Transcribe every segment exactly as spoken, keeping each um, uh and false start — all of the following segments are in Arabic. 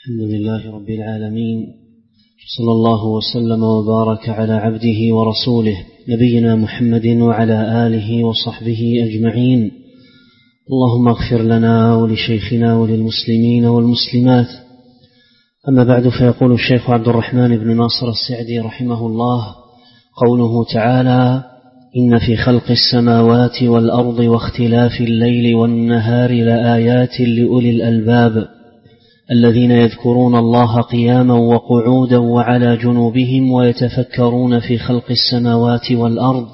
الحمد لله رب العالمين، صلى الله وسلم وبارك على عبده ورسوله نبينا محمد وعلى آله وصحبه أجمعين. اللهم اغفر لنا ولشيخنا وللمسلمين والمسلمات. أما بعد، فيقول الشيخ عبد الرحمن بن ناصر السعدي رحمه الله: قوله تعالى: إن في خلق السماوات والأرض واختلاف الليل والنهار لآيات لأولي الألباب الذين يذكرون الله قياما وقعودا وعلى جنوبهم ويتفكرون في خلق السماوات والأرض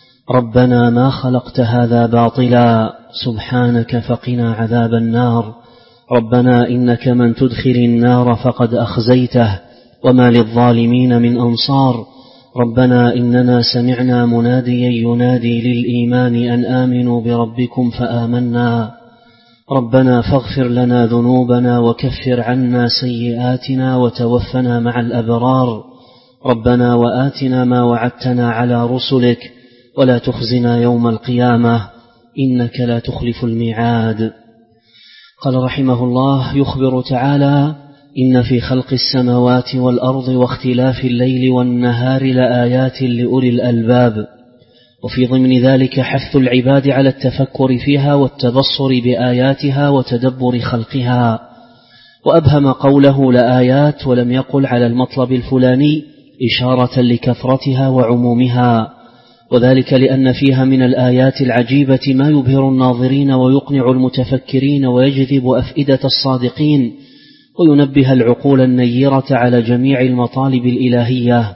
ربنا ما خلقت هذا باطلا سبحانك فقنا عذاب النار ربنا إنك من تدخل النار فقد أخزيته وما للظالمين من أنصار ربنا إننا سمعنا مناديا ينادي للإيمان أن آمنوا بربكم فآمنا ربنا فاغفر لنا ذنوبنا وكفر عنا سيئاتنا وتوفنا مع الأبرار ربنا وآتنا ما وعدتنا على رسلك ولا تخزنا يوم القيامة إنك لا تخلف الميعاد. قال رحمه الله: يخبر تعالى: إن في خلق السماوات والأرض واختلاف الليل والنهار لآيات لأولي الألباب، وفي ضمن ذلك حث العباد على التفكر فيها والتبصر بآياتها وتدبر خلقها. وأبهم قوله لآيات ولم يقل على المطلب الفلاني إشارة لكثرتها وعمومها، وذلك لأن فيها من الآيات العجيبة ما يبهر الناظرين ويقنع المتفكرين ويجذب أفئدة الصادقين وينبه العقول النيرة على جميع المطالب الإلهية.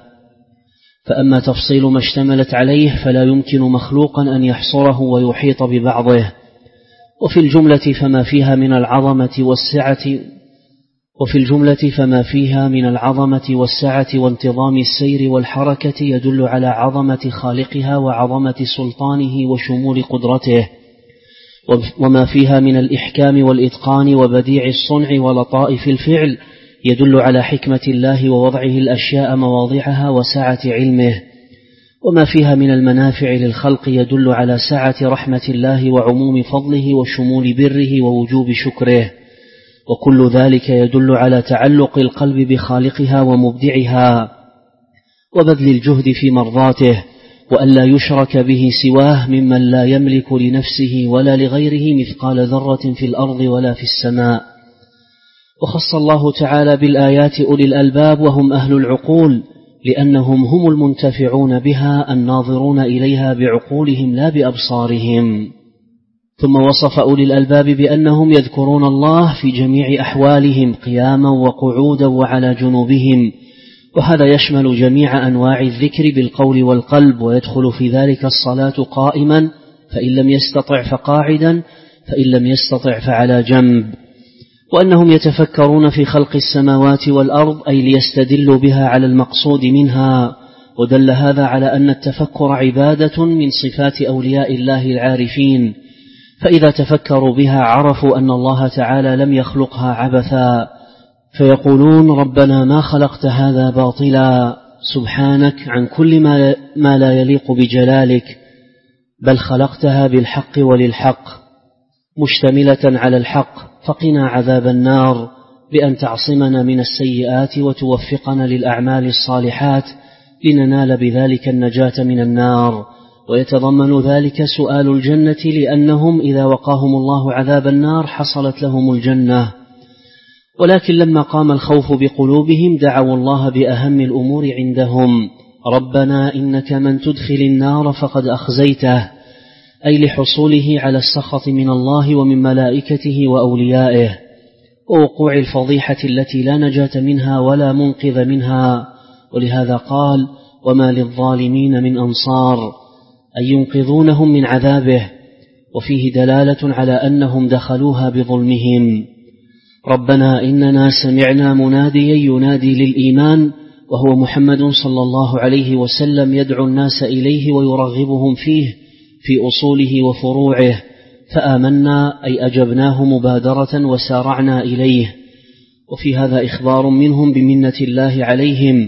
فأما تفصيل ما اشتملت عليه فلا يمكن مخلوقا أن يحصره ويحيط ببعضه. وفي الجملة فما فيها من العظمة والسعة وفي الجملة فما فيها من العظمة والسعة وانتظام السير والحركة يدل على عظمة خالقها وعظمة سلطانه وشمول قدرته، وما فيها من الإحكام والإتقان وبديع الصنع ولطائف الفعل يدل على حكمة الله ووضعه الأشياء مواضعها وسعة علمه، وما فيها من المنافع للخلق يدل على سعة رحمة الله وعموم فضله وشمول بره ووجوب شكره، وكل ذلك يدل على تعلق القلب بخالقها ومبدعها وبذل الجهد في مرضاته، وألا يشرك به سواه ممن لا يملك لنفسه ولا لغيره مثقال ذرة في الأرض ولا في السماء. وخص الله تعالى بالآيات أولي الألباب وهم أهل العقول، لأنهم هم المنتفعون بها الناظرون إليها بعقولهم لا بأبصارهم. ثم وصف أولي الألباب بأنهم يذكرون الله في جميع أحوالهم قياما وقعودا وعلى جنوبهم، وهذا يشمل جميع أنواع الذكر بالقول والقلب، ويدخل في ذلك الصلاة قائما فإن لم يستطع فقاعدا فإن لم يستطع فعلى جنب. وأنهم يتفكرون في خلق السماوات والأرض أي ليستدلوا بها على المقصود منها، ودل هذا على أن التفكر عبادة من صفات أولياء الله العارفين، فإذا تفكروا بها عرفوا أن الله تعالى لم يخلقها عبثا، فيقولون ربنا ما خلقت هذا باطلا سبحانك عن كل ما, ما لا يليق بجلالك، بل خلقتها بالحق وللحق مشتملة على الحق، فقنا عذاب النار بأن تعصمنا من السيئات وتوفقنا للأعمال الصالحات لننال بذلك النجاة من النار. ويتضمن ذلك سؤال الجنة، لأنهم إذا وقاهم الله عذاب النار حصلت لهم الجنة. ولكن لما قام الخوف بقلوبهم دعوا الله بأهم الأمور عندهم: ربنا إنك من تدخل النار فقد أخزيته، أي لحصوله على السخط من الله ومن ملائكته وأوليائه، ووقوع الفضيحة التي لا نجاة منها ولا منقذ منها. ولهذا قال: وما للظالمين من أنصار، أي ينقذونهم من عذابه، وفيه دلالة على أنهم دخلوها بظلمهم. ربنا إننا سمعنا مناديا ينادي للإيمان، وهو محمد صلى الله عليه وسلم يدعو الناس إليه ويرغبهم فيه في أصوله وفروعه، فآمنا أي أجبناه مبادرة وسارعنا إليه. وفي هذا إخبار منهم بمنة الله عليهم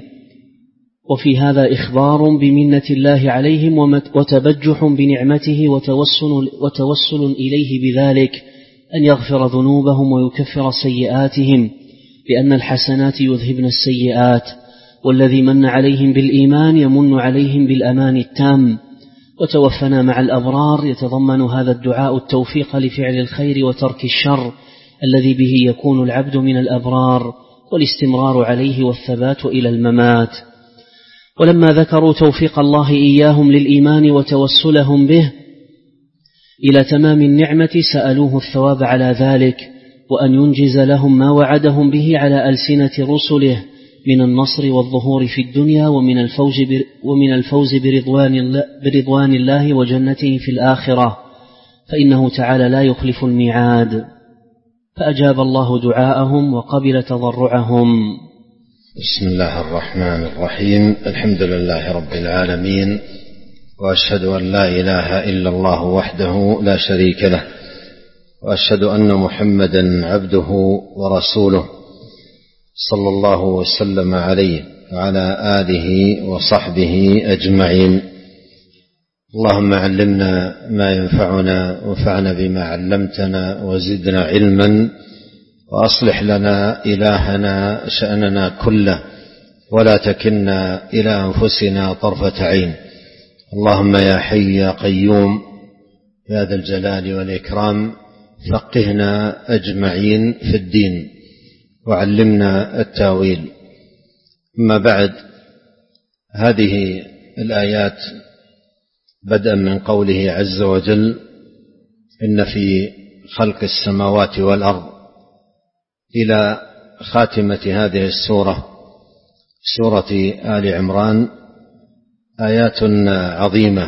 وفي هذا إخبار بمنة الله عليهم وتبجح بنعمته وتوسل, وتوسل إليه بذلك أن يغفر ذنوبهم ويكفر سيئاتهم، لأن الحسنات يذهبن السيئات، والذي من عليهم بالإيمان يمن عليهم بالأمان التام. وتوفنا مع الأبرار يتضمن هذا الدعاء التوفيق لفعل الخير وترك الشر الذي به يكون العبد من الأبرار، والاستمرار عليه والثبات إلى الممات. ولما ذكروا توفيق الله إياهم للإيمان وتوسلهم به إلى تمام النعمة سألوه الثواب على ذلك، وأن ينجز لهم ما وعدهم به على ألسنة رسله من النصر والظهور في الدنيا ومن الفوز ومن الفوز برضوان الله, برضوان الله وجنته في الآخرة، فإنه تعالى لا يخلف الميعاد. فأجاب الله دعاءهم وقبل تضرعهم. بسم الله الرحمن الرحيم. الحمد لله رب العالمين، وأشهد أن لا إله إلا الله وحده لا شريك له، وأشهد أن محمدا عبده ورسوله صلى الله وسلم عليه وعلى آله وصحبه أجمعين. اللهم علمنا ما ينفعنا وانفعنا بما علمتنا وزدنا علما، وأصلح لنا إلهنا شأننا كله، ولا تكلنا إلى أنفسنا طرفة عين. اللهم يا حي يا قيوم يا ذا الجلال والإكرام فقهنا أجمعين في الدين وعلمنا التاويل. أما بعد، هذه الآيات بدءا من قوله عز وجل: إن في خلق السماوات والأرض، إلى خاتمة هذه السورة، سورة آل عمران، آيات عظيمة.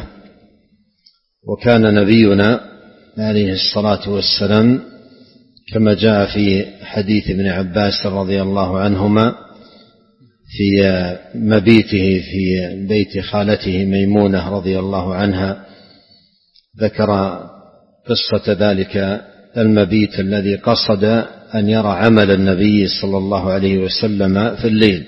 وكان نبينا عليه الصلاة والسلام كما جاء في حديث ابن عباس رضي الله عنهما في مبيته في بيت خالته ميمونة رضي الله عنها، ذكر قصة ذلك المبيت الذي قصد أن يرى عمل النبي صلى الله عليه وسلم في الليل،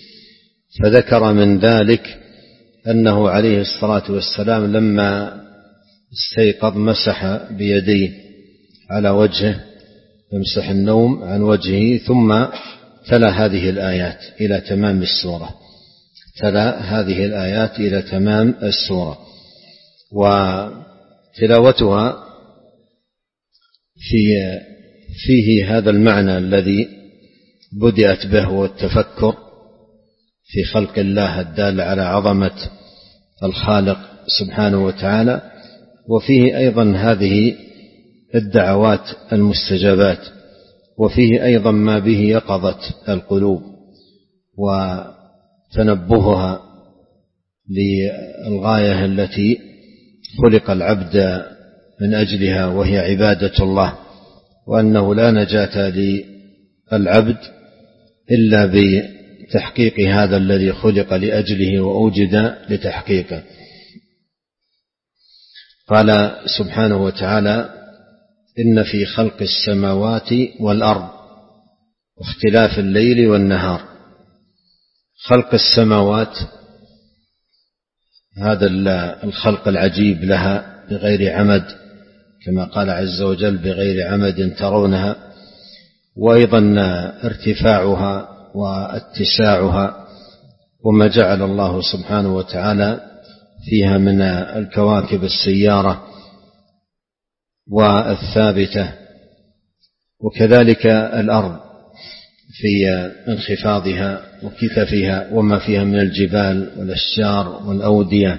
فذكر من ذلك أنه عليه الصلاة والسلام لما استيقظ مسح بيديه على وجهه، يمسح النوم عن وجهه، ثم تلا هذه الآيات إلى تمام السورة، تلا هذه الآيات إلى تمام السورة. وتلاوتها في فيه هذا المعنى الذي بدأت به، والتفكر في خلق الله الدال على عظمة الخالق سبحانه وتعالى، وفيه أيضا هذه الدعوات المستجابات، وفيه أيضا ما به يقظة القلوب وتنبهها للغاية التي خلق العبد من أجلها، وهي عبادة الله، وأنه لا نجاة للعبد إلا بتحقيق هذا الذي خلق لأجله وأوجد لتحقيقه. قال سبحانه وتعالى: إن في خلق السماوات والأرض واختلاف الليل والنهار. خلق السماوات، هذا الخلق العجيب لها بغير عمد، كما قال عز وجل: بغير عمد ترونها، وأيضا ارتفاعها واتساعها، وما جعل الله سبحانه وتعالى فيها من الكواكب السيارة والثابتة، وكذلك الأرض في انخفاضها وكثفها، وما فيها من الجبال والأشجار والأودية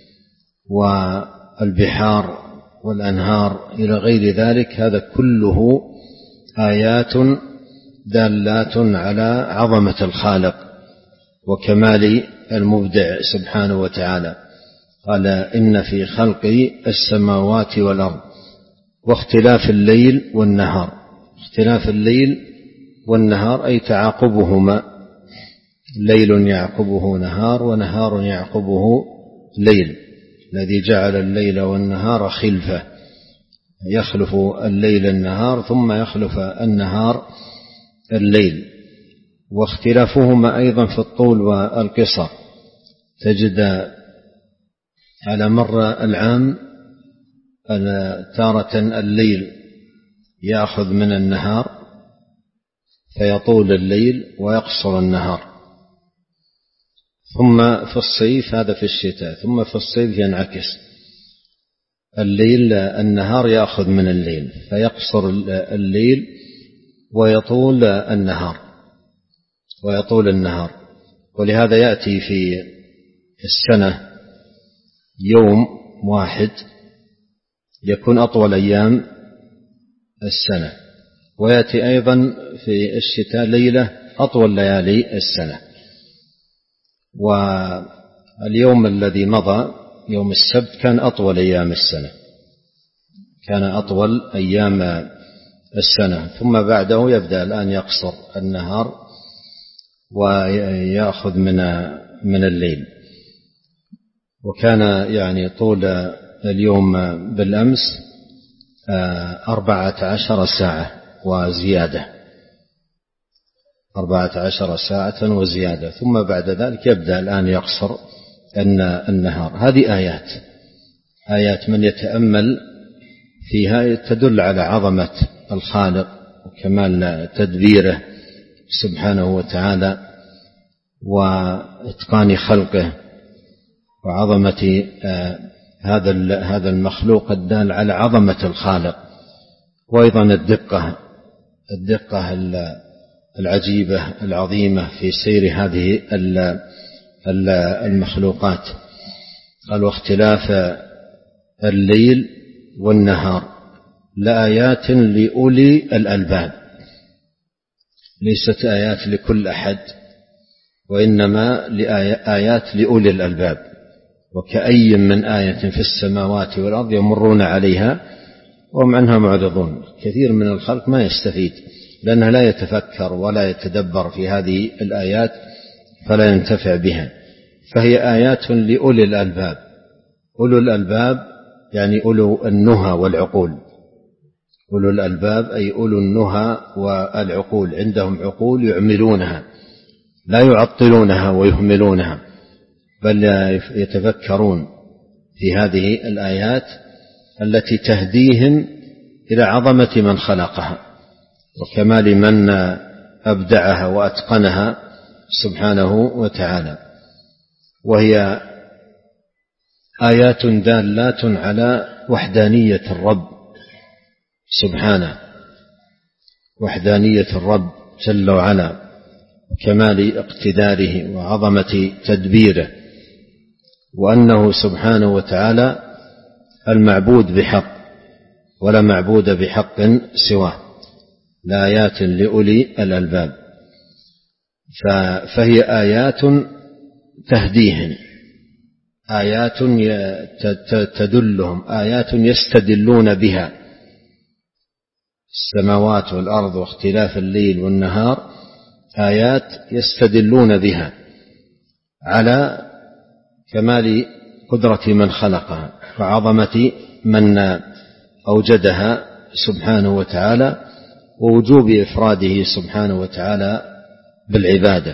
والبحار والأنهار إلى غير ذلك. هذا كله آيات دالات على عظمة الخالق وكمال المبدع سبحانه وتعالى. قال: إن في خلق السماوات والأرض واختلاف الليل والنهار. اختلاف الليل والنهار أي تعاقبهما، ليل يعقبه نهار ونهار يعقبه ليل، الذي جعل الليل والنهار خلفة، يخلف الليل النهار ثم يخلف النهار الليل. واختلافهما أيضا في الطول والقصر، تجد على مر العام تارة الليل يأخذ من النهار فيطول الليل ويقصر النهار. ثم في الصيف، هذا في الشتاء، ثم في الصيف ينعكس، الليل النهار يأخذ من الليل فيقصر الليل ويطول النهار ويطول النهار ولهذا يأتي في السنة يوم واحد يكون أطول أيام السنة، ويأتي أيضا في الشتاء ليلة أطول ليالي السنة. واليوم الذي مضى يوم السبت كان أطول أيام السنة، كان أطول أيام السنة، ثم بعده يبدأ الآن يقصر النهار ويأخذ من من الليل. وكان يعني طول اليوم بالأمس أربعة عشر ساعة وزيادة، أربعة عشر ساعة وزيادة، ثم بعد ذلك يبدأ الآن يقصر النهار. هذه آيات آيات من يتأمل فيها تدل على عظمة الخالق وكمال تدبيره سبحانه وتعالى وإتقان خلقه وعظمة هذا هذا المخلوق الدال على عظمة الخالق، وأيضا الدقة الدقة العجيبة العظيمة في سير هذه المخلوقات. قال واختلاف الليل والنهار لآيات لأولي الألباب، ليست آيات لكل أحد وإنما آيات لأولي الألباب. وكأي من آية في السماوات والأرض يمرون عليها وهم عنها معرضون. كثير من الخلق ما يستفيد لأنه لا يتفكر ولا يتدبر في هذه الآيات فلا ينتفع بها، فهي آيات لأولي الألباب. أولو الألباب يعني أولو النهى والعقول، أولو الألباب أي أولو النهى والعقول، عندهم عقول يعملونها لا يعطلونها ويهملونها، بل يتفكرون في هذه الآيات التي تهديهم إلى عظمة من خلقها وكمال من أبدعها وأتقنها سبحانه وتعالى. وهي آيات دالات على وحدانية الرب سبحانه، وحدانية الرب جل وعلا وكمال اقتداره وعظمة تدبيره، وأنه سبحانه وتعالى المعبود بحق ولا معبود بحق سواه. لآيات لأولي الألباب، فهي آيات تهديهم، آيات تدلهم، آيات يستدلون بها. السماوات والأرض واختلاف الليل والنهار آيات يستدلون بها على كمال قدرة من خلقها وعظمة من أوجدها سبحانه وتعالى ووجوب إفراده سبحانه وتعالى بالعبادة.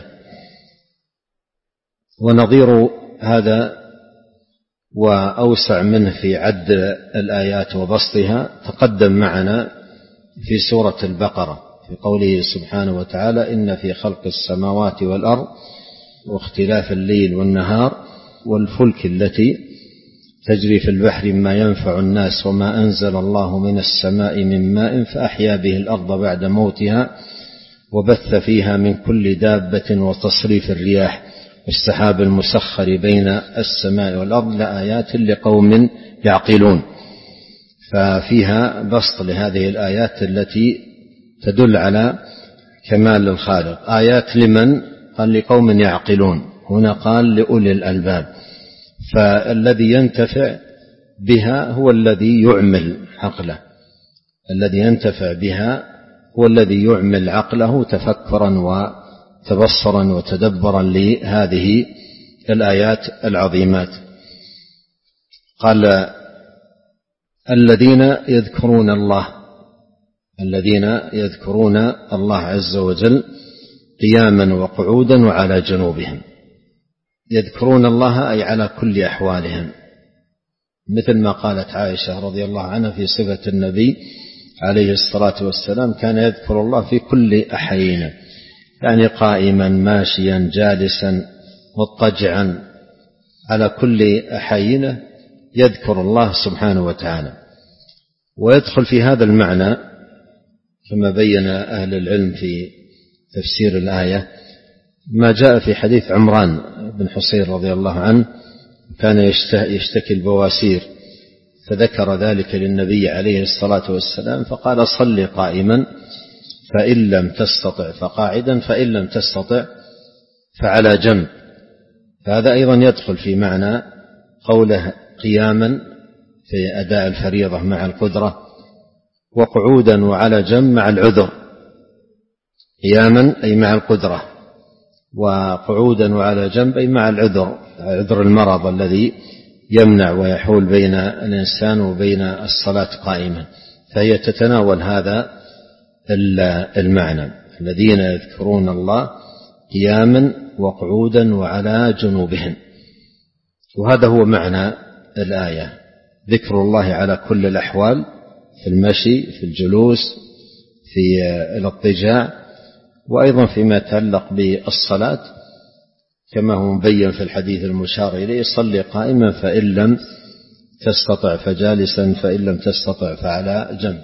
ونظير هذا وأوسع منه في عد الآيات وبسطها تقدم معنا في سورة البقرة في قوله سبحانه وتعالى إن في خلق السماوات والأرض واختلاف الليل والنهار والفلك التي تجري في البحر ما ينفع الناس وما أنزل الله من السماء من ماء فأحيا به الأرض بعد موتها وبث فيها من كل دابة وتصريف الرياح والسحاب المسخر بين السماء والأرض لآيات لقوم يعقلون. ففيها بسط لهذه الآيات التي تدل على كمال الخالق. آيات لمن؟ قال لقوم يعقلون، هنا قال لأولي الألباب. فالذي ينتفع بها هو الذي يعمل عقله، الذي ينتفع بها هو الذي يعمل عقله تفكرا وتبصرا وتدبرا لهذه الآيات العظيمات. قال الذين يذكرون الله، الذين يذكرون الله عز وجل قياما وقعودا وعلى جنوبهم. يذكرون الله أي على كل أحوالهم، مثل ما قالت عائشة رضي الله عنها في صفة النبي عليه الصلاة والسلام كان يذكر الله في كل أحيانه، يعني قائما ماشيا جالسا مضطجعا، على كل أحيانه يذكر الله سبحانه وتعالى. ويدخل في هذا المعنى كما بين أهل العلم في تفسير الآية ما جاء في حديث عمران بن حصين رضي الله عنه، كان يشتكي البواسير فذكر ذلك للنبي عليه الصلاة والسلام فقال صل قائما فإن لم تستطع فقاعدا فإن لم تستطع فعلى جنب. فهذا أيضا يدخل في معنى قوله قياما في أداء الفريضة مع القدرة، وقعودا وعلى جنب مع العذر، قياما أي مع القدرة، وقعودا وعلى جنب أي مع العذر، عذر المرض الذي يمنع ويحول بين الإنسان وبين الصلاة قائما. فهي تتناول هذا المعنى، الذين يذكرون الله قياما وقعودا وعلى جنوبهم. وهذا هو معنى الآية، ذكر الله على كل الأحوال، في المشي، في الجلوس، في الاضطجاع، وأيضا فيما يتعلق بالصلاة كما هو مبين في الحديث المشار إليه صل قائما فإن لم تستطع فجالسا فإن لم تستطع فعلى جنب.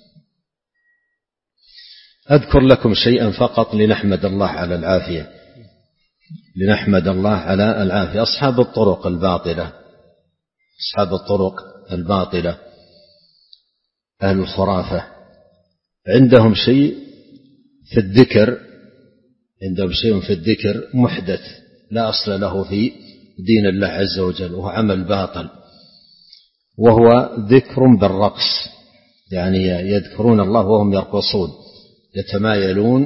أذكر لكم شيئا فقط لنحمد الله على العافية، لنحمد الله على العافية. أصحاب الطرق الباطلة، أصحاب الطرق الباطلة أهل الخرافة عندهم شيء في الذكر، عندهم شيء في الذكر محدث لا أصل له في دين الله عز وجل، وهو عمل باطل، وهو ذكر بالرقص، يعني يذكرون الله وهم يرقصون، يتمايلون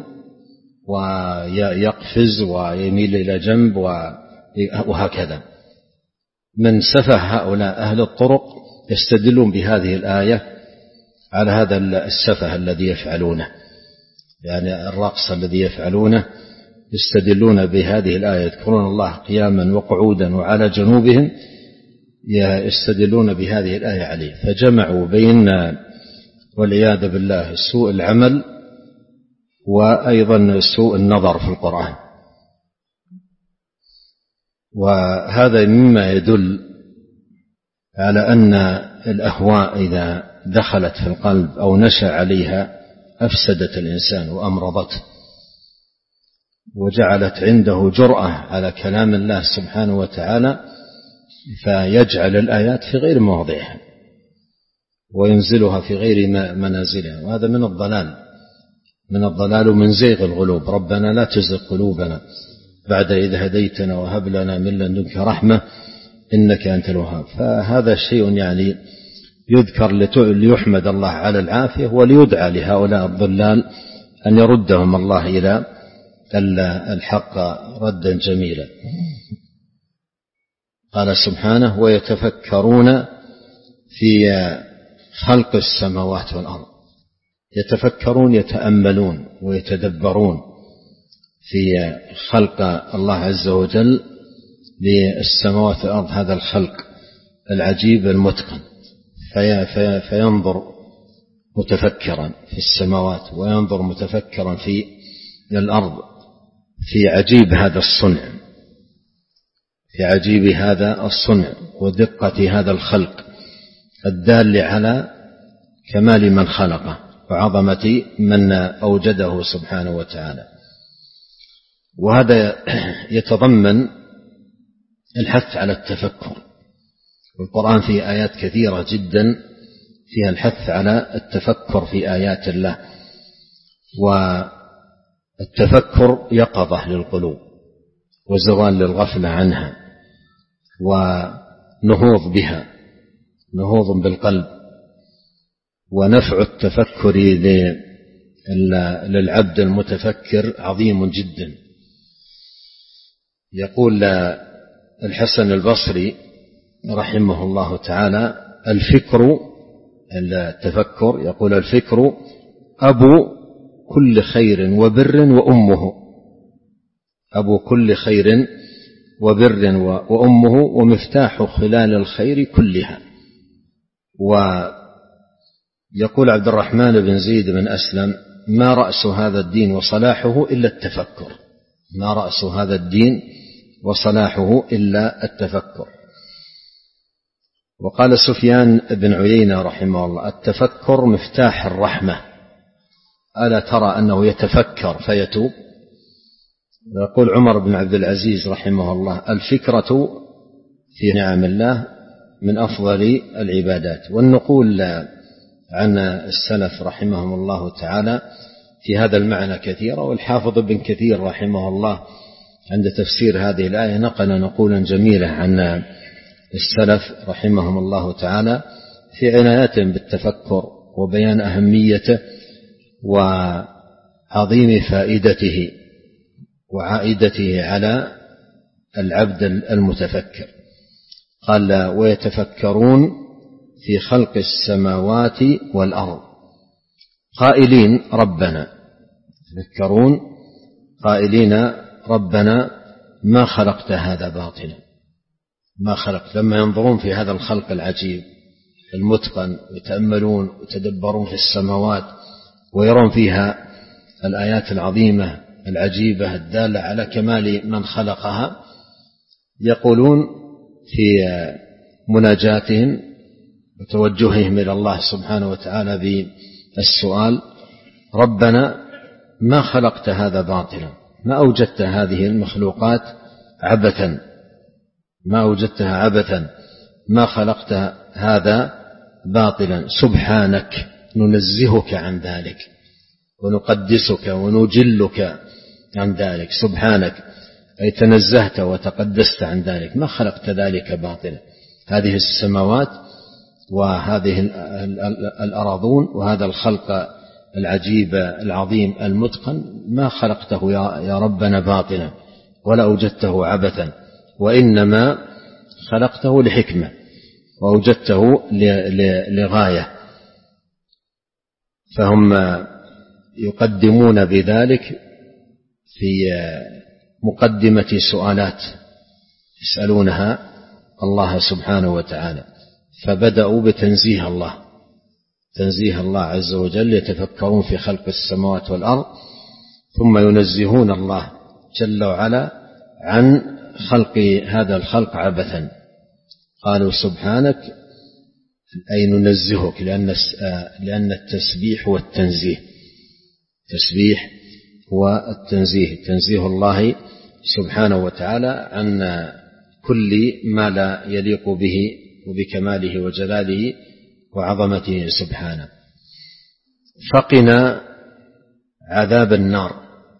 ويقفز ويميل إلى جنب وهكذا. من سفه هؤلاء أهل الطرق يستدلون بهذه الآية على هذا السفه الذي يفعلونه، يعني الرقص الذي يفعلونه، يستدلون بهذه الآية، يذكرون الله قياما وقعودا وعلى جنوبهم، يستدلون بهذه الآية عليه، فجمعوا بين والعياذ بالله سوء العمل وأيضا سوء النظر في القرآن. وهذا مما يدل على أن الأهواء إذا دخلت في القلب أو نشأ عليها أفسدت الإنسان وأمرضته، وجعلت عنده جرأة على كلام الله سبحانه وتعالى، فيجعل الآيات في غير مواضعها وينزلها في غير منازلها، وهذا من الضلال، من الضلال ومن زيغ القلوب. ربنا لا تزغ قلوبنا بعد إذ هديتنا وهب لنا من لدنك رحمة إنك أنت الوهاب. فهذا شيء يعني يذكر ليحمد الله على العافية، وليدعى لهؤلاء الضلال أن يردهم الله إلى الحق ردا جميلا. قال سبحانه ويتفكرون في خلق السماوات والأرض، يتفكرون يتأملون ويتدبرون في خلق الله عز وجل للسماوات والأرض، هذا الخلق العجيب المتقن، في في فينظر متفكرا في السماوات وينظر متفكرا في الأرض، في عجيب هذا الصنع، في عجيب هذا الصنع ودقة هذا الخلق الدال على كمال من خلقه وعظمة من أوجده سبحانه وتعالى. وهذا يتضمن الحث على التفكر، والقرآن فيه آيات كثيرة جدا فيها الحث على التفكر في آيات الله، والتفكر يقظة للقلوب وزوال للغفلة عنها ونهوض بها، نهوض بالقلب. ونفع التفكر للعبد المتفكر عظيم جدا. يقول الحسن البصري رحمه الله تعالى الفكر، التفكر، يقول الفكر أبو كل خير وبر وأمه، أبو كل خير وبر وأمه ومفتاح خلال الخير كلها. يقول عبد الرحمن بن زيد بن أسلم: ما رأس هذا الدين وصلاحه إلا التفكر. ما رأس هذا الدين وصلاحه إلا التفكر. وقال سفيان بن عيينة رحمه الله: التفكر مفتاح الرحمة، ألا ترى أنه يتفكر فيتوب؟ ويقول عمر بن عبد العزيز رحمه الله: الفكرة في نعم الله من أفضل العبادات. والنقول عن السلف رحمهم الله تعالى في هذا المعنى كثيرة، والحافظ ابن كثير رحمه الله عند تفسير هذه الآية نقل نقولا جميلة عن السلف رحمهم الله تعالى في عنايتهم بالتفكر وبيان أهميته وعظيم فائدته وعائدته على العبد المتفكر. قال: ويتفكرون في خلق السماوات والأرض قائلين ربنا، يتفكرون قائلين ربنا ما خلقت هذا باطلا، ما خلقت. لما ينظرون في هذا الخلق العجيب المتقن ويتأملون ويتدبرون في السماوات ويرون فيها الآيات العظيمة العجيبة الدالة على كمال من خلقها، يقولون في مناجاتهم وتوجههم إلى الله سبحانه وتعالى بالسؤال: ربنا ما خلقت هذا باطلا، ما أوجدت هذه المخلوقات عبثا، ما أوجدتها عبثا، ما خلقت هذا باطلا، سبحانك، ننزهك عن ذلك ونقدسك ونجلك عن ذلك. سبحانك أي تنزهت وتقدست عن ذلك، ما خلقت ذلك باطلا. هذه السماوات وهذه الأراضون وهذا الخلق العجيب العظيم المتقن ما خلقته يا ربنا باطلا ولا أوجدته عبثا، وإنما خلقته لحكمة وأوجدته لغاية. فهم يقدمون بذلك في مقدمة سؤالات يسألونها الله سبحانه وتعالى، فبدأوا بتنزيه الله، تنزيه الله عز وجل، يتفكرون في خلق السماوات والأرض، ثم ينزهون الله جل وعلا عن خلق هذا الخلق عبثا. قالوا سبحانك أي ننزهك، لأن لأن التسبيح هو التنزيه، التسبيح هو التنزيه، تنزيه الله سبحانه وتعالى عن كل ما لا يليق به وبكماله وجلاله وعظمته سبحانه. فقنا عذاب النار،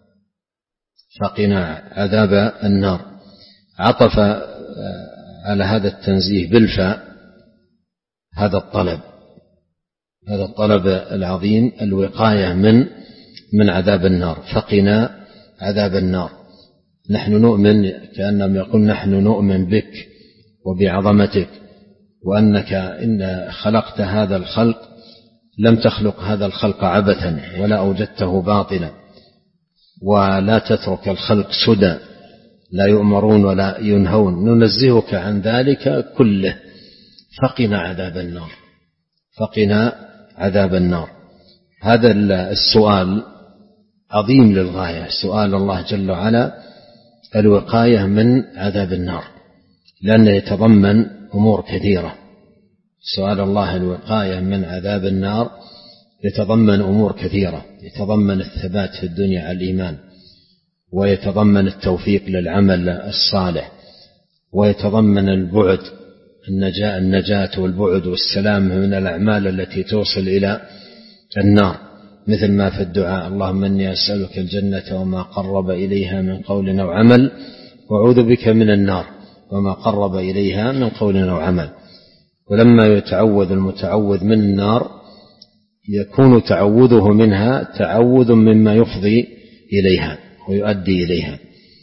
فقنا عذاب النار، عطف على هذا التنزيه بالفاء هذا الطلب، هذا الطلب العظيم، الوقاية من من عذاب النار. فقنا عذاب النار، نحن نؤمن، كأنهم يقول نحن نؤمن بك وبعظمتك، وأنك إن خلقت هذا الخلق لم تخلق هذا الخلق عبثا ولا أوجدته باطلا، ولا تترك الخلق سدى لا يؤمرون ولا ينهون، ننزهك عن ذلك كله. فقنا عذاب النار، فقنا عذاب النار. هذا السؤال عظيم للغاية، سؤال الله جل وعلا الوقاية من عذاب النار، لأنه يتضمن أمور كثيرة. سؤال الله الوقاية من عذاب النار يتضمن أمور كثيرة، يتضمن الثبات في الدنيا على الإيمان، ويتضمن التوفيق للعمل الصالح، ويتضمن البعد النجاة, النجاة والبعد والسلام من الأعمال التي توصل إلى النار، مثل ما في الدعاء: اللهم إني أسألك الجنة وما قرب إليها من قول أو عمل، وأعوذ بك من النار وما قرب إليها من قول أو عمل. ولما يتعوذ المتعوذ من النار يكون تعوذه منها تعوذ مما يفضي إليها ويؤدي إليها.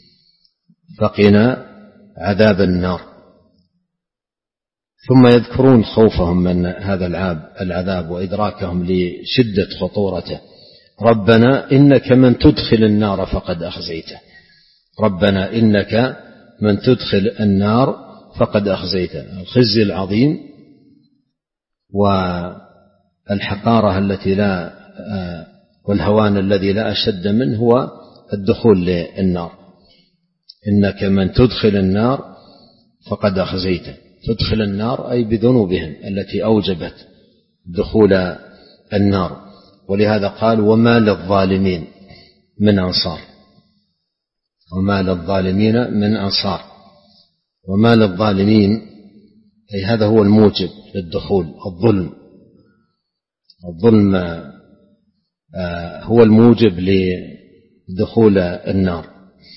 فقنا عذاب النار. ثم يذكرون خوفهم من هذا العذاب وإدراكهم لشدة خطورته: ربنا إنك من تدخل النار فقد أخزيته، ربنا إنك من تدخل النار فقد أخزيته. الخزي العظيم الحقارة التي لا والهوان الذي لا أشد منه هو الدخول للنار. إنك من تدخل النار فقد أخزيته. تدخل النار أي بذنوبهم التي أوجبت دخول النار. ولهذا قال وما للظالمين من أنصار. وما للظالمين من أنصار. وما للظالمين أي هذا هو الموجب للدخول. الظلم الظلم هو الموجب لدخول النار.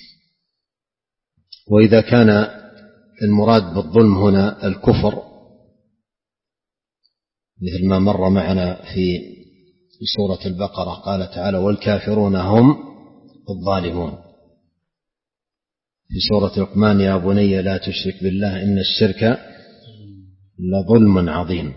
وإذا كان المراد بالظلم هنا الكفر مثل ما مر معنا في سورة البقرة قال تعالى والكافرون هم الظالمون. في سورة لقمان يا بني لا تشرك بالله إن الشرك لظلم عظيم.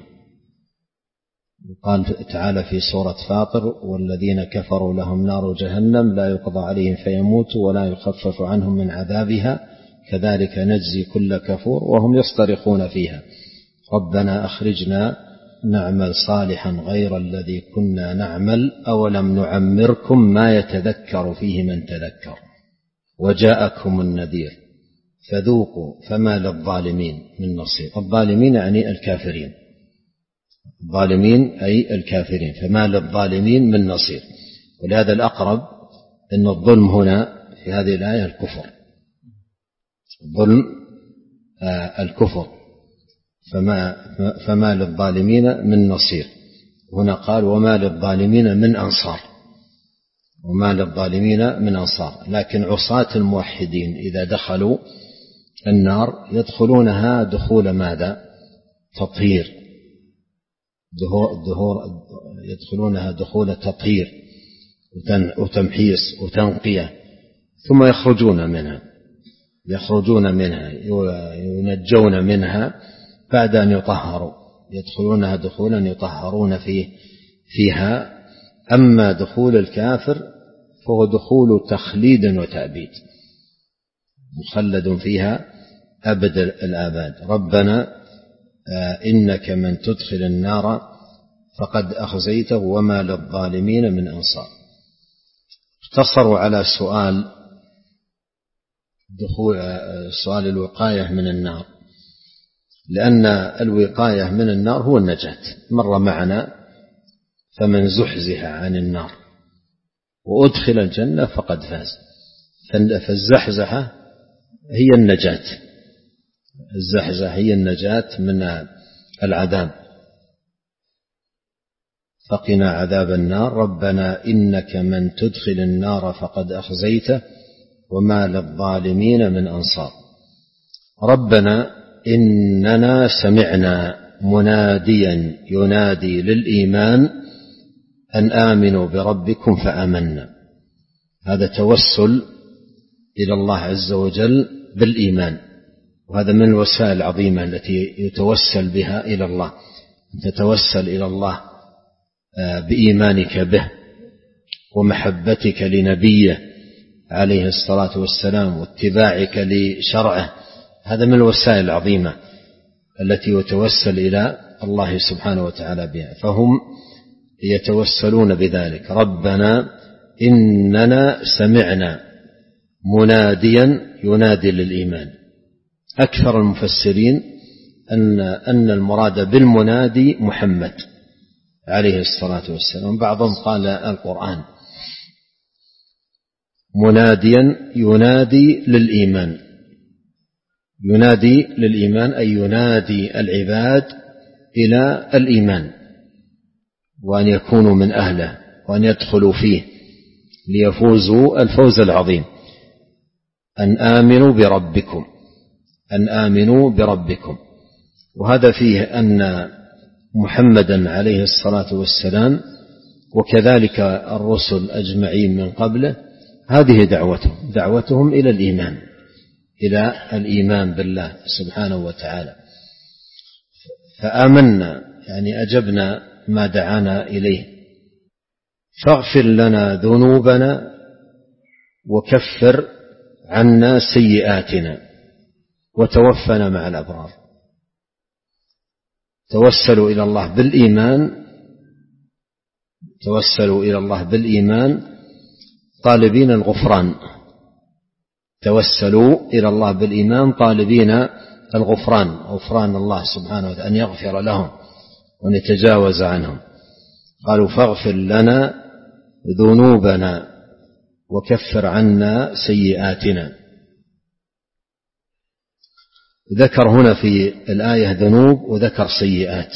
قال تعالى في سورة فاطر والذين كفروا لهم نار جهنم لا يقضى عليهم فيموتوا ولا يخفف عنهم من عذابها كذلك نجزي كل كفور وهم يصطرخون فيها ربنا أخرجنا نعمل صالحا غير الذي كنا نعمل أولم نعمركم ما يتذكر فيه من تذكر وجاءكم النذير فذوقوا فما للظالمين من نصير. الظالمين يعني الكافرين. الظالمين أي الكافرين. فما للظالمين من نصير. ولهذا الأقرب أن الظلم هنا في هذه الآية الكفر. الظلم آه الكفر. فما, فما للظالمين من نصير. هنا قال وما للظالمين من أنصار. وما للظالمين من أنصار. لكن عصاة الموحدين إذا دخلوا النار يدخلونها دخول ماذا؟ تطهير. دهور يدخلونها دخول تطهير وتمحيص وتنقية ثم يخرجون منها يخرجون منها ينجون منها بعد أن يطهروا. يدخلونها دخولا يطهرون فيه فيها. أما دخول الكافر فهو دخول تخليد وتأبيد مخلد فيها أبد الآباد. ربنا إنك من تدخل النار فقد أخزيته وما للظالمين من أنصار. اقتصروا على سؤال دخول سؤال الوقاية من النار لأن الوقاية من النار هو النجاة. مر معنا فمن زحزح عن النار وأدخل الجنة فقد فاز. فالزحزحة هي النجاة. الزحزحة هي النجاة من العذاب. فقنا عذاب النار ربنا إنك من تدخل النار فقد أخزيته وما للظالمين من أنصار. ربنا إننا سمعنا مناديا ينادي للإيمان أن آمنوا بربكم فآمنا. هذا توسل إلى الله عز وجل بالإيمان. وهذا من الوسائل العظيمة التي يتوسل بها إلى الله. تتوسل إلى الله بإيمانك به ومحبتك لنبيه عليه الصلاة والسلام واتباعك لشرعه. هذا من الوسائل العظيمة التي يتوسل إلى الله سبحانه وتعالى بها. فهم يتوسلون بذلك. ربنا إننا سمعنا مناديا ينادي للإيمان. أكثر المفسرين أن أن المراد بالمنادي محمد عليه الصلاة والسلام. بعضهم قال القرآن. مناديا ينادي للإيمان. ينادي للإيمان أي ينادي العباد إلى الإيمان وأن يكونوا من أهله وأن يدخلوا فيه ليفوزوا الفوز العظيم. أن آمنوا بربكم. أن آمنوا بربكم. وهذا فيه أن محمدا عليه الصلاة والسلام وكذلك الرسل أجمعين من قبله هذه دعوتهم دعوتهم إلى الإيمان إلى الإيمان بالله سبحانه وتعالى. فآمنا يعني أجبنا ما دعانا إليه. فاغفر لنا ذنوبنا وكفر عنا سيئاتنا وتوفنا مع الأبرار. توسلوا إلى الله بالإيمان توسلوا إلى الله بالإيمان طالبين الغفران، توسلوا إلى الله بالإيمان طالبين الغفران، غفران الله سبحانه وتعالى، أن يغفر لهم وأن يتجاوز عنهم. قالوا فاغفر لنا ذنوبنا وكفر عنا سيئاتنا. ذكر هنا في الآية ذنوب وذكر سيئات،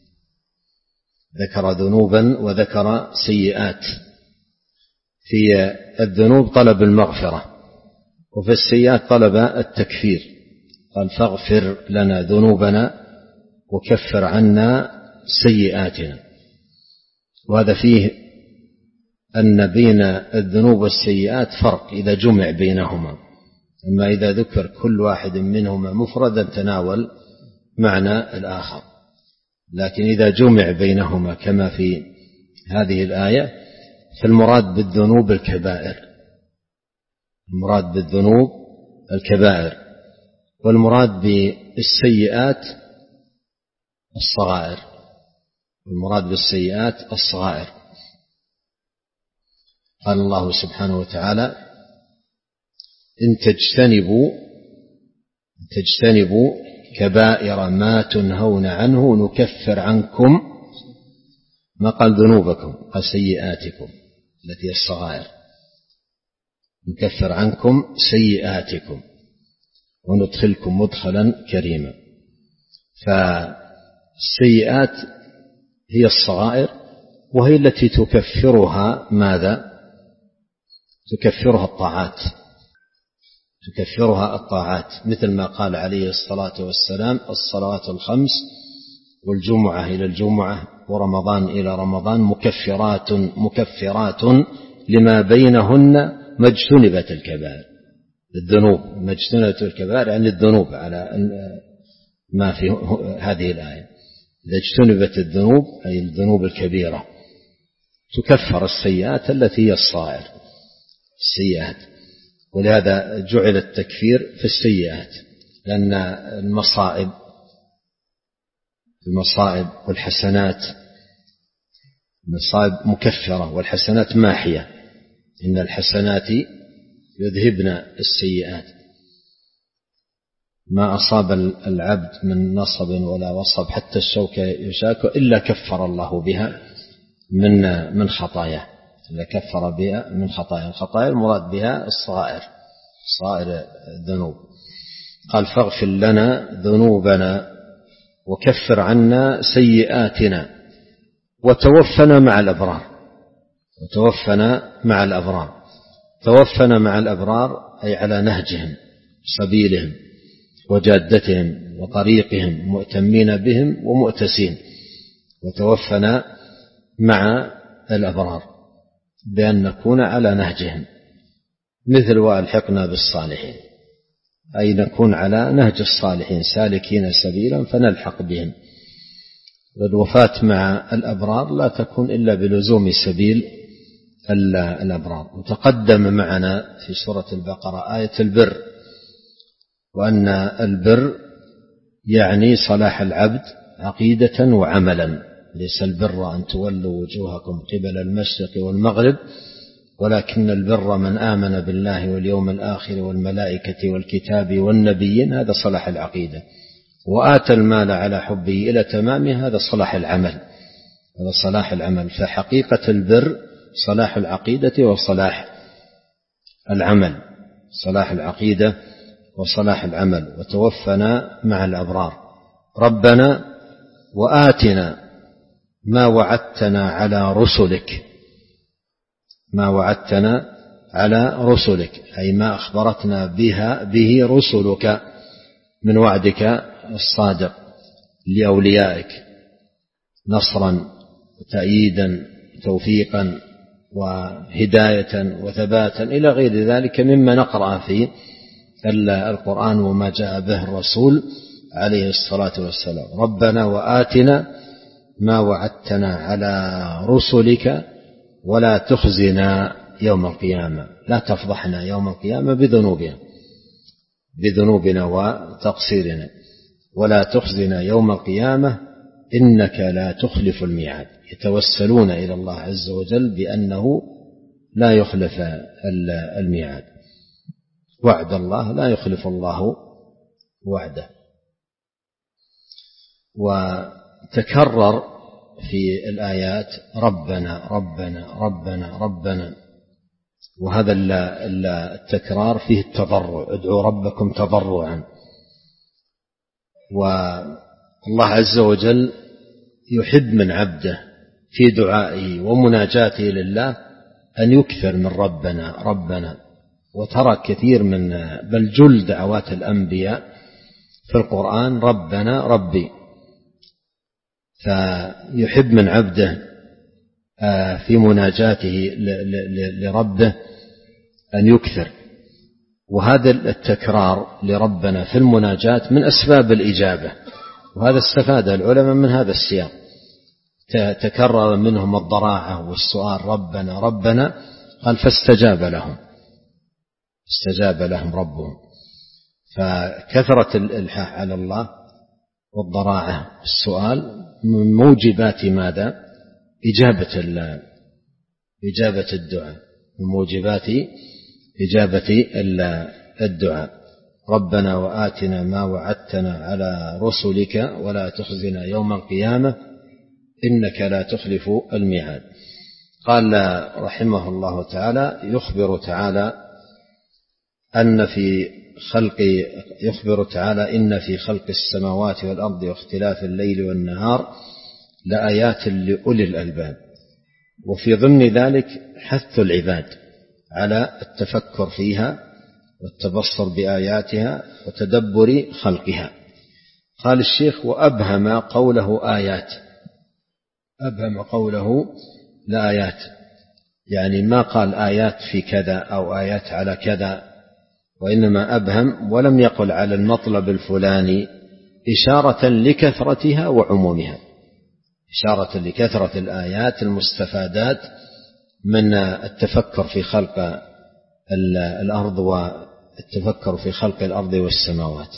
ذكر ذنوبا وذكر سيئات. في الذنوب طلب المغفرة، وفي السيئات طلب التكفير. قال فاغفر لنا ذنوبنا وكفر عنا سيئاتنا. وهذا فيه أن بين الذنوب والسيئات فرق إذا جمع بينهما، أما إذا ذكر كل واحد منهما مفردا تناول معنى الآخر، لكن إذا جمع بينهما كما في هذه الآية فالمراد بالذنوب الكبائر، المراد بالذنوب الكبائر، والمراد بالسيئات الصغائر، والمراد بالسيئات الصغائر. قال الله سبحانه وتعالى إن تجتنبوا تجتنبوا كبائر ما تنهون عنه نكفر عنكم، ما قال ذنوبكم، قال سيئاتكم التي هي الصغائر، نكفر عنكم سيئاتكم وندخلكم مدخلا كريما. فالسيئات هي الصغائر، وهي التي تكفرها ماذا؟ تكفرها الطاعات، تكفرها الطاعات، مثل ما قال عليه الصلاة والسلام الصلوات الخمس والجمعة إلى الجمعة ورمضان إلى رمضان مكفرات مكفرات لما بينهن ما اجتنبت الكبائر. الذنوب ما اجتنبت الكبائر يعني الذنوب على ما في هذه الآية، إذا اجتنبت الذنوب أي الذنوب الكبيرة تكفر السيئات التي هي الصغائر السيئات. ولهذا جعل التكفير في السيئات، لأن المصائب المصائب والحسنات، المصائب مكفرة والحسنات ماحية، إن الحسنات يذهبن السيئات. ما أصاب العبد من نصب ولا وصب حتى الشوكة يشاك إلا كفر الله بها من من خطاياه، إلا كفر بها من خطايا. الخطايا المراد بها الصغائر، صغائر الذنوب. قال فاغفر لنا ذنوبنا وكفر عنا سيئاتنا وتوفنا مع الأبرار. وتوفنا مع الأبرار، توفنا مع الأبرار أي على نهجهم سبيلهم وجادتهم وطريقهم مؤتمين بهم ومؤتسين. وتوفنا مع الأبرار بأن نكون على نهجهم، مثل والحقنا بالصالحين، أي نكون على نهج الصالحين سالكين سبيلا فنلحق بهم. والوفاة مع الأبرار لا تكون إلا بلزوم سبيل الأبرار. وتقدم معنا في سورة البقرة آية البر، وأن البر يعني صلاح العبد عقيدة وعملا. ليس البر أن تولوا وجوهكم قبل المشرق والمغرب، ولكن البر من آمن بالله واليوم الآخر والملائكة والكتاب والنبيين، هذا صلاح العقيدة. وآتى المال على حبه إلى تمامه، هذا صلاح العمل، هذا صلاح العمل. فحقيقة البر صلاح العقيدة وصلاح العمل، صلاح العقيدة وصلاح العمل. وتوفنا مع الأبرار. ربنا وآتنا ما وعدتنا على رسلك، ما وعدتنا على رسلك أي ما أخبرتنا بها به رسلك من وعدك الصادق لأوليائك نصرا وتأييدا توفيقا وهداية وثباتا إلى غير ذلك مما نقرأ في القرآن وما جاء به الرسول عليه الصلاة والسلام. ربنا وآتنا ما وعدتنا على رسلك ولا تخزنا يوم القيامة، لا تفضحنا يوم القيامة بذنوبنا بذنوبنا وتقصيرنا، ولا تخزنا يوم القيامة إنك لا تخلف الميعاد. يتوسلون إلى الله عز وجل بأنه لا يخلف الميعاد، وعد الله لا يخلف الله وعده. وتكرر في الآيات ربنا ربنا ربنا ربنا، وهذا التكرار فيه التضرع، ادعوا ربكم تضرعا. والله عز وجل يحب من عبده في دعائه ومناجاته لله أن يكثر من ربنا ربنا. وترى كثير من بل جل دعوات الأنبياء في القرآن ربنا ربي، فيحب من عبده في مناجاته لربه أن يكثر. وهذا التكرار لربنا في المناجاة من أسباب الإجابة، وهذا استفاد العلماء من هذا السياق. تكرر منهم الضراعة والسؤال ربنا ربنا، قال فاستجاب لهم استجاب لهم ربهم. فكثرة الإلحاح على الله والضراعة والسؤال من موجبات ماذا؟ إجابة الله، إجابة الدعاء، من موجبات إجابة الدعاء. ربنا وآتنا ما وعدتنا على رسلك ولا تخزنا يوم القيامة إنك لا تخلف الميعاد. قال رحمه الله تعالى يخبر تعالى أن في خلق يخبر تعالى إن في خلق السماوات والأرض واختلاف الليل والنهار لآيات لأولي الألباب. وفي ضمن ذلك حث العباد على التفكر فيها والتبصر بآياتها وتدبر خلقها. قال الشيخ وأبهم قوله آيات، أبهم قوله لآيات، يعني ما قال آيات في كذا أو آيات على كذا، وإنما أبهم ولم يقل على المطلب الفلاني إشارة لكثرتها وعمومها، إشارة لكثرة الآيات المستفادات من التفكر في خلق الأرض والتفكر في خلق الأرض والسماوات.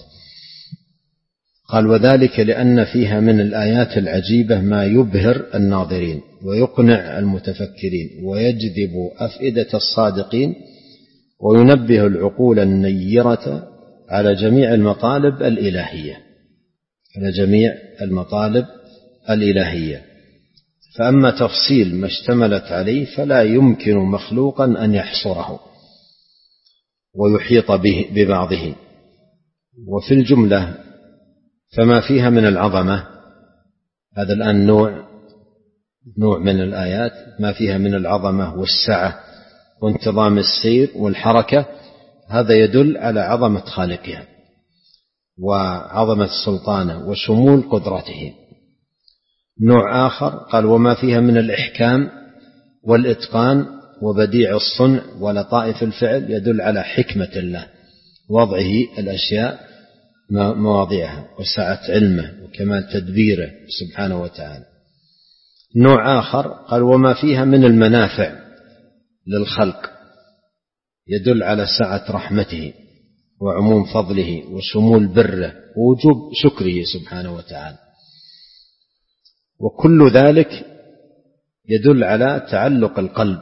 قال وذلك لأن فيها من الآيات العجيبة ما يبهر الناظرين ويقنع المتفكرين ويجذب أفئدة الصادقين وينبه العقول النيرة على جميع المطالب الإلهية على جميع المطالب الإلهية. فأما تفصيل ما اشتملت عليه فلا يمكن مخلوقا أن يحصره ويحيط به ببعضه. وفي الجملة فما فيها من العظمة، هذا الآن نوع نوع من الآيات، ما فيها من العظمة والسعة وانتظام السير والحركة، هذا يدل على عظمة خالقها وعظمة سلطانه وشمول قدرته. نوع آخر قال وما فيها من الإحكام والإتقان وبديع الصنع ولطائف الفعل يدل على حكمة الله وضعه الأشياء مواضعها وسعة علمه وكمال تدبيره سبحانه وتعالى. نوع آخر قال وما فيها من المنافع للخلق يدل على سعة رحمته وعموم فضله وشمول بره ووجوب شكره سبحانه وتعالى. وكل ذلك يدل على تعلق القلب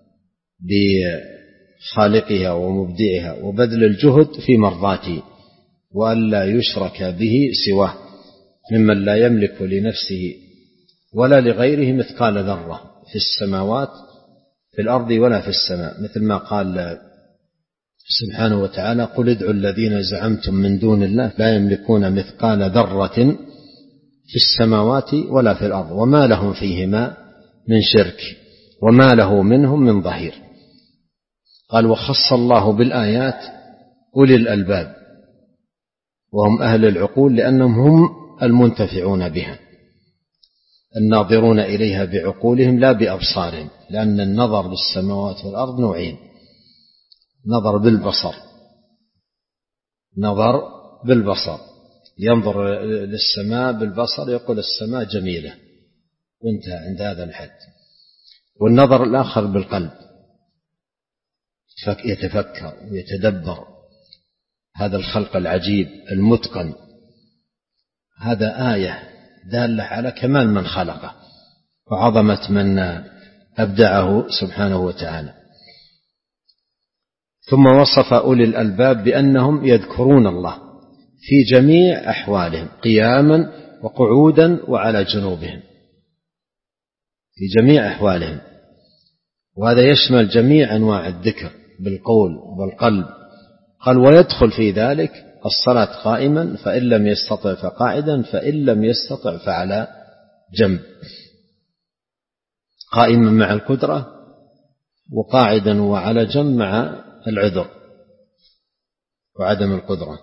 بخالقها ومبدعها وبذل الجهد في مرضاته وألا يشرك به سواه ممن لا يملك لنفسه ولا لغيره مثقال ذرة في السماوات في الأرض ولا في السماء، مثل ما قال سبحانه وتعالى قل ادعوا الذين زعمتم من دون الله لا يملكون مثقال ذرة في السماوات ولا في الأرض وما لهم فيهما من شرك وما له منهم من ظهير. قال وخص الله بالآيات أولي الألباب وهم أهل العقول لأنهم هم المنتفعون بها الناظرون إليها بعقولهم لا بأبصارهم، لأن النظر للسماوات والأرض نوعين، نظر بالبصر نظر بالبصر ينظر للسماء بالبصر يقول السماء جميلة وانتهى عند هذا الحد، والنظر الآخر بالقلب يتفكر ويتدبر هذا الخلق العجيب المتقن. هذا آية دالة على كمال من خلقه وعظمة من أبدعه سبحانه وتعالى. ثم وصف أولي الألباب بأنهم يذكرون الله في جميع أحوالهم قياما وقعودا وعلى جنوبهم، في جميع أحوالهم، وهذا يشمل جميع أنواع الذكر بالقول والقلب. قال ويدخل في ذلك الصلاة قائما فإن لم يستطع فقاعدا فإن لم يستطع فعلى جنب، قائما مع القدرة وقاعدا وعلى جنب مع العذر وعدم القدرة.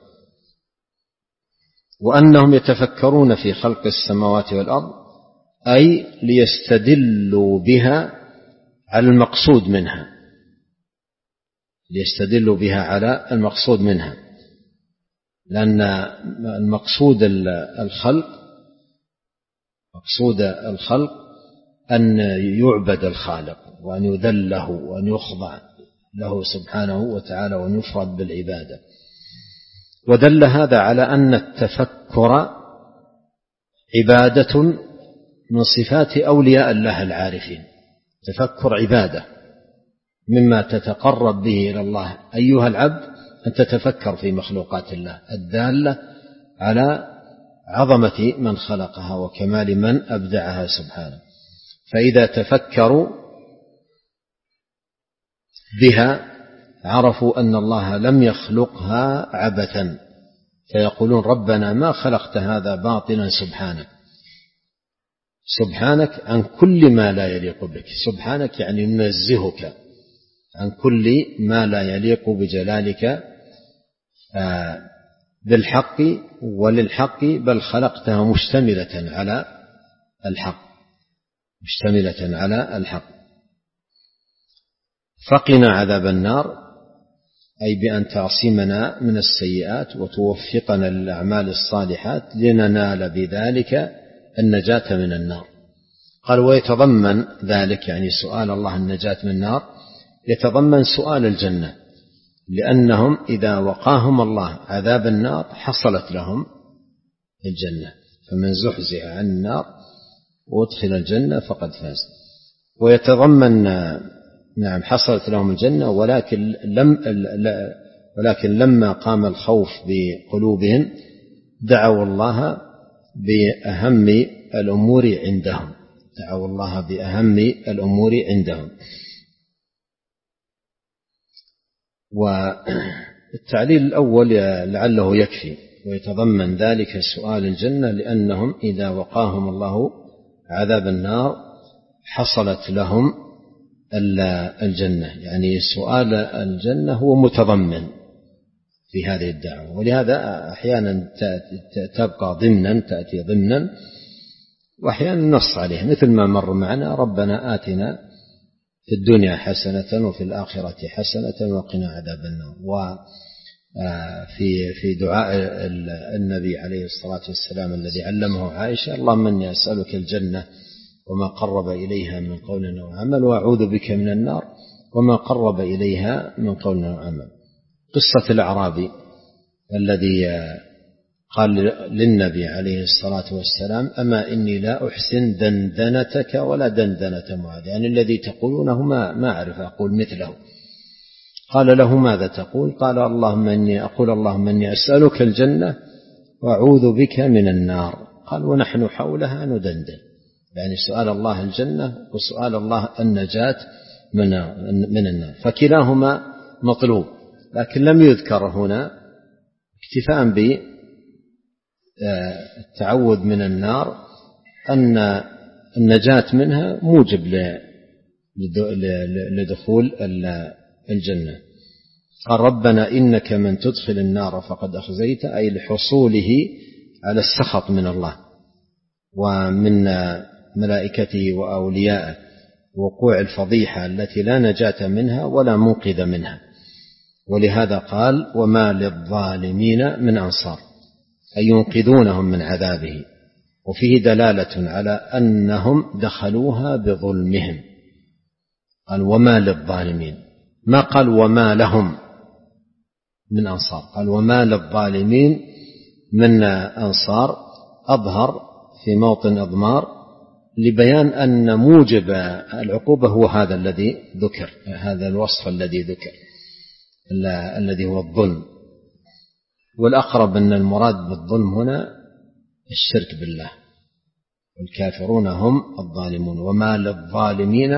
وأنهم يتفكرون في خلق السماوات والأرض أي ليستدلوا بها على المقصود منها، ليستدلوا بها على المقصود منها، لأن المقصود الخلق مقصود الخلق أن يعبد الخالق وأن يذله وأن يخضع له سبحانه وتعالى وأن يفرد بالعبادة. ودل هذا على أن التفكر عبادة من صفات أولياء الله العارفين. تفكر عبادة مما تتقرب به إلى الله أيها العبد، أن تتفكر في مخلوقات الله الدالة على عظمة من خلقها وكمال من أبدعها سبحانه. فإذا تفكروا بها عرفوا أن الله لم يخلقها عبثا، فيقولون ربنا ما خلقت هذا باطلا سبحانك، سبحانك عن كل ما لا يليق بك، سبحانك يعني ننزهك عن كل ما لا يليق بجلالك بالحق وللحق، بل خلقتها مشتملة على الحق، مشتملة على الحق. فقنا عذاب النار أي بأن تعصمنا من السيئات وتوفقنا للأعمال الصالحات لننال بذلك النجاة من النار. قال ويتضمن ذلك يعني سؤال الله النجاة من النار يتضمن سؤال الجنة، لأنهم إذا وقاهم الله عذاب النار حصلت لهم الجنة، فمن زحزح عن النار وادخل الجنة فقد فاز. ويتضمن نعم حصلت لهم الجنة، ولكن لم ولكن لما قام الخوف بقلوبهم دعوا الله بأهم الأمور عندهم، دعوا الله بأهم الأمور عندهم. والتعليل الأول لعله يكفي، ويتضمن ذلك سؤال الجنة لأنهم إذا وقاهم الله عذاب النار حصلت لهم الجنة، يعني سؤال الجنة هو متضمن في هذه الدعوة. ولهذا أحيانا تبقى ضمنا تأتي ضمنا وأحيانا نص عليه، مثل ما مر معنا ربنا آتنا في الدنيا حسنة وفي الآخرة حسنة وقنا عذاب النار. وفي في دعاء النبي عليه الصلاة والسلام الذي علمه عائشة اللهم إني أسألك الجنة وما قرب إليها من قول وعمل وأعوذ بك من النار وما قرب إليها من قول وعمل. قصة الأعرابي الذي قال للنبي عليه الصلاة والسلام أما إني لا أحسن دندنتك ولا دندنة معاذ، يعني الذي تقولونه ما, ما أعرف أقول مثله. قال له ماذا تقول؟ قال اللهم إني أقول اللهم إني أسألك الجنة وأعوذ بك من النار. قال ونحن حولها ندندن، يعني سؤال الله الجنة وسؤال الله النجاة من, من النار، فكلاهما مطلوب، لكن لم يذكر هنا اكتفاء بالتعوذ من النار أن النجاة منها موجب لدخول الجنة. قال ربنا إنك من تدخل النار فقد أخزيت، أي لحصوله على السخط من الله ومن ملائكته وأوليائه، وقوع الفضيحة التي لا نجاة منها ولا منقذ منها. ولهذا قال وما للظالمين من أنصار، أي ينقذونهم من عذابه. وفيه دلالة على أنهم دخلوها بظلمهم، قال وما للظالمين، ما قال وما لهم من أنصار، قال وما للظالمين من أنصار، أظهر في موطن إضمار لبيان أن موجب العقوبة هو هذا الذي ذكر، هذا الوصف الذي ذكر الذي هو الظلم. والأقرب أن المراد بالظلم هنا الشرك بالله، والكافرون هم الظالمون وما للظالمين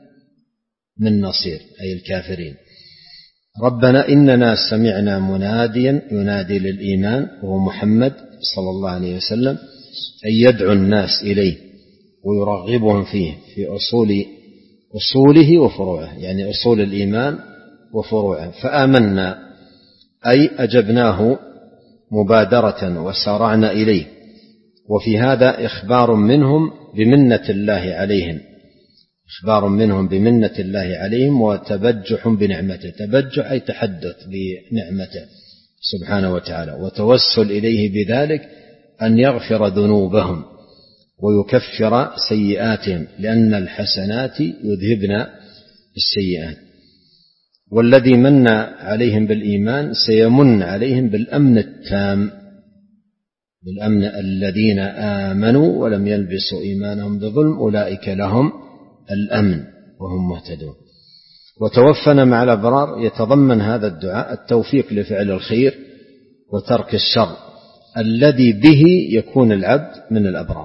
من نصير، أي الكافرين. ربنا إننا سمعنا مناديا ينادي للإيمان وهو محمد صلى الله عليه وسلم أن يدعو الناس إليه ويرغبهم فيه في أصول أصوله وفروعه، يعني أصول الإيمان وفروعه. فآمنا أي أجبناه مبادرة وسارعنا إليه. وفي هذا إخبار منهم بمنة الله عليهم، إخبار منهم بمنة الله عليهم وتبجح بنعمته. تبجح أي تحدث بنعمته سبحانه وتعالى، وتوسل إليه بذلك أن يغفر ذنوبهم ويكفر سيئاتهم، لأن الحسنات يذهبن السيئات. والذي من عليهم بالإيمان سيمن عليهم بالأمن التام، بالأمن. الذين آمنوا ولم يلبسوا إيمانهم بظلم أولئك لهم الأمن وهم مهتدون. وتوفنا مع الأبرار يتضمن هذا الدعاء التوفيق لفعل الخير وترك الشر الذي به يكون العبد من الأبرار،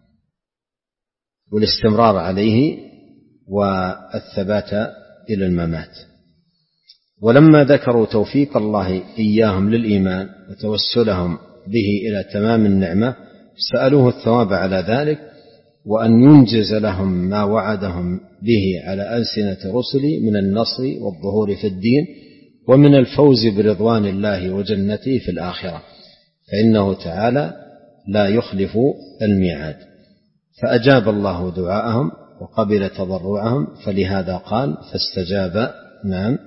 والاستمرار عليه والثبات إلى الممات. ولما ذكروا توفيق الله إياهم للإيمان وتوسلهم به إلى تمام النعمة سألوه الثواب على ذلك، وأن ينجز لهم ما وعدهم به على ألسنة رسله من النصر والظهور في الدين ومن الفوز برضوان الله وجنته في الآخرة، فإنه تعالى لا يخلف الميعاد. فأجاب الله دعاءهم وقبل تضرعهم، فلهذا قال فاستجاب. نعم.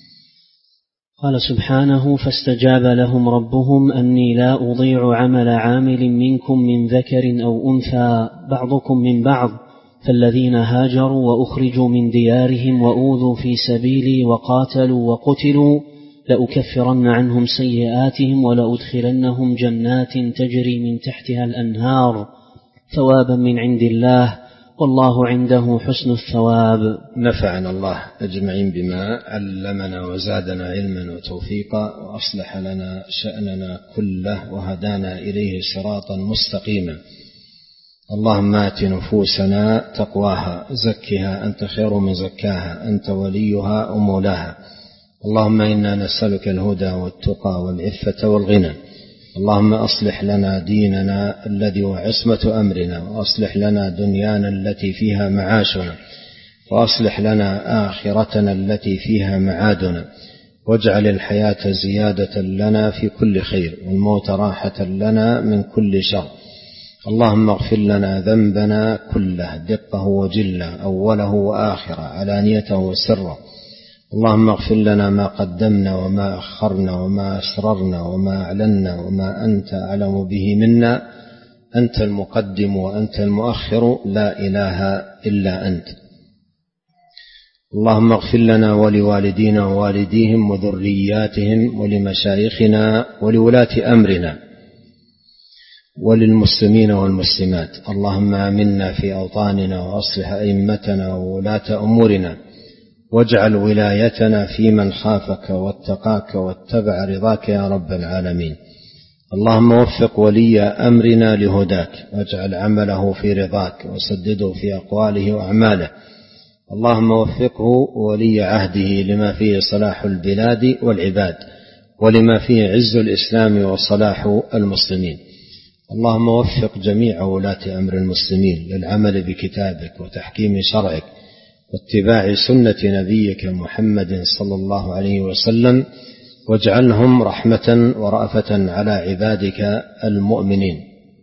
قال سبحانه فاستجاب لهم ربهم أني لا أضيع عمل عامل منكم من ذكر أو أنثى بعضكم من بعض، فالذين هاجروا وأخرجوا من ديارهم وأوذوا في سبيلي وقاتلوا وقتلوا لأكفرن عنهم سيئاتهم ولأدخلنهم جنات تجري من تحتها الأنهار ثوابا من عند الله والله عنده حسن الثواب. نفعنا الله أجمعين بما علمنا وزادنا علما وتوفيقا، وأصلح لنا شأننا كله وهدانا إليه صراطا مستقيما. اللهم آت نفوسنا تقواها زكها أنت خير من زكاها أنت وليها ومولاها. اللهم إنا نسألك الهدى والتقى والعفة والغنى. اللهم أصلح لنا ديننا الذي هو عصمة أمرنا، وأصلح لنا دنيانا التي فيها معاشنا، وأصلح لنا آخرتنا التي فيها معادنا، واجعل الحياة زيادة لنا في كل خير والموت راحة لنا من كل شر. اللهم اغفر لنا ذنبنا كله دقه وجله أوله وآخره علانيته وسره. اللهم اغفر لنا ما قدمنا وما أخرنا وما أسررنا وما أعلنا وما أنت أعلم به منا، أنت المقدم وأنت المؤخر لا إله إلا أنت. اللهم اغفر لنا ولوالدينا ووالديهم وذرياتهم ولمشايخنا ولولاة أمرنا وللمسلمين والمسلمات. اللهم آمنا في أوطاننا وأصلح أئمتنا وولاة أمورنا، واجعل ولايتنا في من خافك واتقاك واتبع رضاك يا رب العالمين. اللهم وفق ولي أمرنا لهداك، واجعل عمله في رضاك وسدده في أقواله وأعماله. اللهم وفقه ولي عهده لما فيه صلاح البلاد والعباد، ولما فيه عز الإسلام وصلاح المسلمين. اللهم وفق جميع ولاة أمر المسلمين للعمل بكتابك وتحكيم شرعك واتباع سنة نبيك محمد صلى الله عليه وسلم، واجعلهم رحمة ورأفة على عبادك المؤمنين.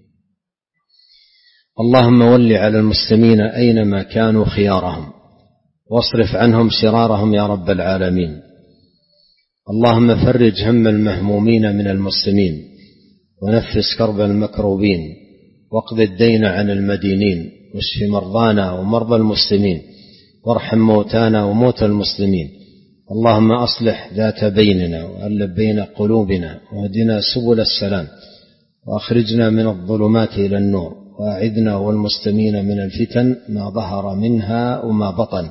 اللهم ول على المسلمين أينما كانوا خيارهم، واصرف عنهم شرارهم يا رب العالمين. اللهم فرج هم المهمومين من المسلمين، ونفس كرب المكروبين، واقض الدين عن المدينين، واشف مرضانا ومرضى المسلمين، وارحم موتانا وموتى المسلمين. اللهم أصلح ذات بيننا وألف بين قلوبنا، واهدنا سبل السلام، وأخرجنا من الظلمات إلى النور، وأعذنا والمسلمين من الفتن ما ظهر منها وما بطن.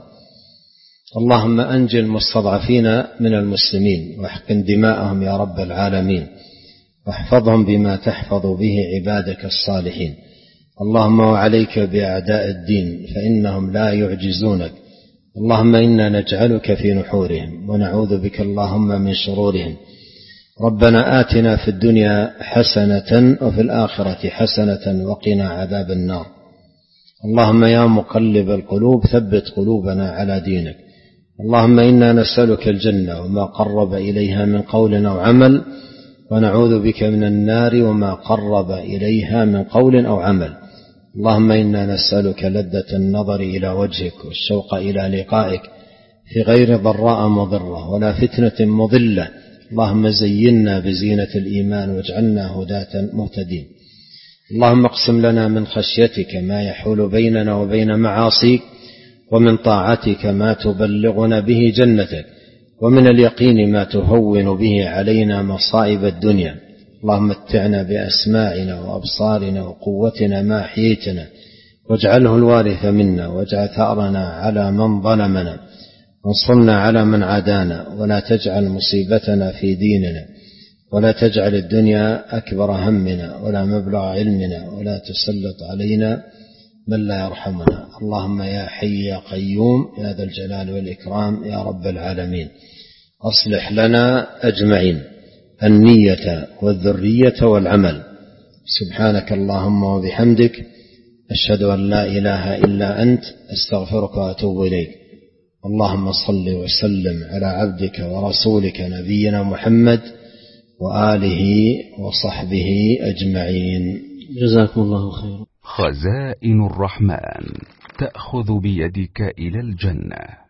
اللهم أنجِ المستضعفين من المسلمين واحقن دماءهم يا رب العالمين، واحفظهم بما تحفظ به عبادك الصالحين. اللهم وعليك بأعداء الدين فإنهم لا يعجزونك. اللهم إنا نجعلك في نحورهم ونعوذ بك اللهم من شرورهم. ربنا آتنا في الدنيا حسنة وفي الآخرة حسنة وقنا عذاب النار. اللهم يا مقلب القلوب ثبت قلوبنا على دينك. اللهم إنا نسألك الجنة وما قرب إليها من قول أو عمل، ونعوذ بك من النار وما قرب إليها من قول أو عمل. اللهم إنا نسألك لذة النظر إلى وجهك والشوق إلى لقائك في غير ضراء مضرة ولا فتنة مضلة. اللهم زينا بزينة الإيمان واجعلنا هداة مهتدين. اللهم اقسم لنا من خشيتك ما يحول بيننا وبين معاصيك، ومن طاعتك ما تبلغنا به جنتك، ومن اليقين ما تهون به علينا مصائب الدنيا. اللهم متعنا بأسماعنا وأبصارنا وقوتنا ما أحييتنا، واجعله الوارث منا، واجعل ثأرنا على من ظلمنا، وانصرنا على من عادانا، ولا تجعل مصيبتنا في ديننا، ولا تجعل الدنيا أكبر همنا ولا مبلغ علمنا، ولا تسلط علينا من لا يرحمنا. اللهم يا حي يا قيوم يا ذا الجلال والإكرام يا رب العالمين، أصلح لنا أجمعين النية والذرية والعمل. سبحانك اللهم وبحمدك، أشهد أن لا إله إلا أنت، أستغفرك وأتوب إليك. اللهم صل وسلم على عبدك ورسولك نبينا محمد وآله وصحبه أجمعين. جزاكم الله خيرا. خزائن الرحمن تأخذ بيدك إلى الجنة.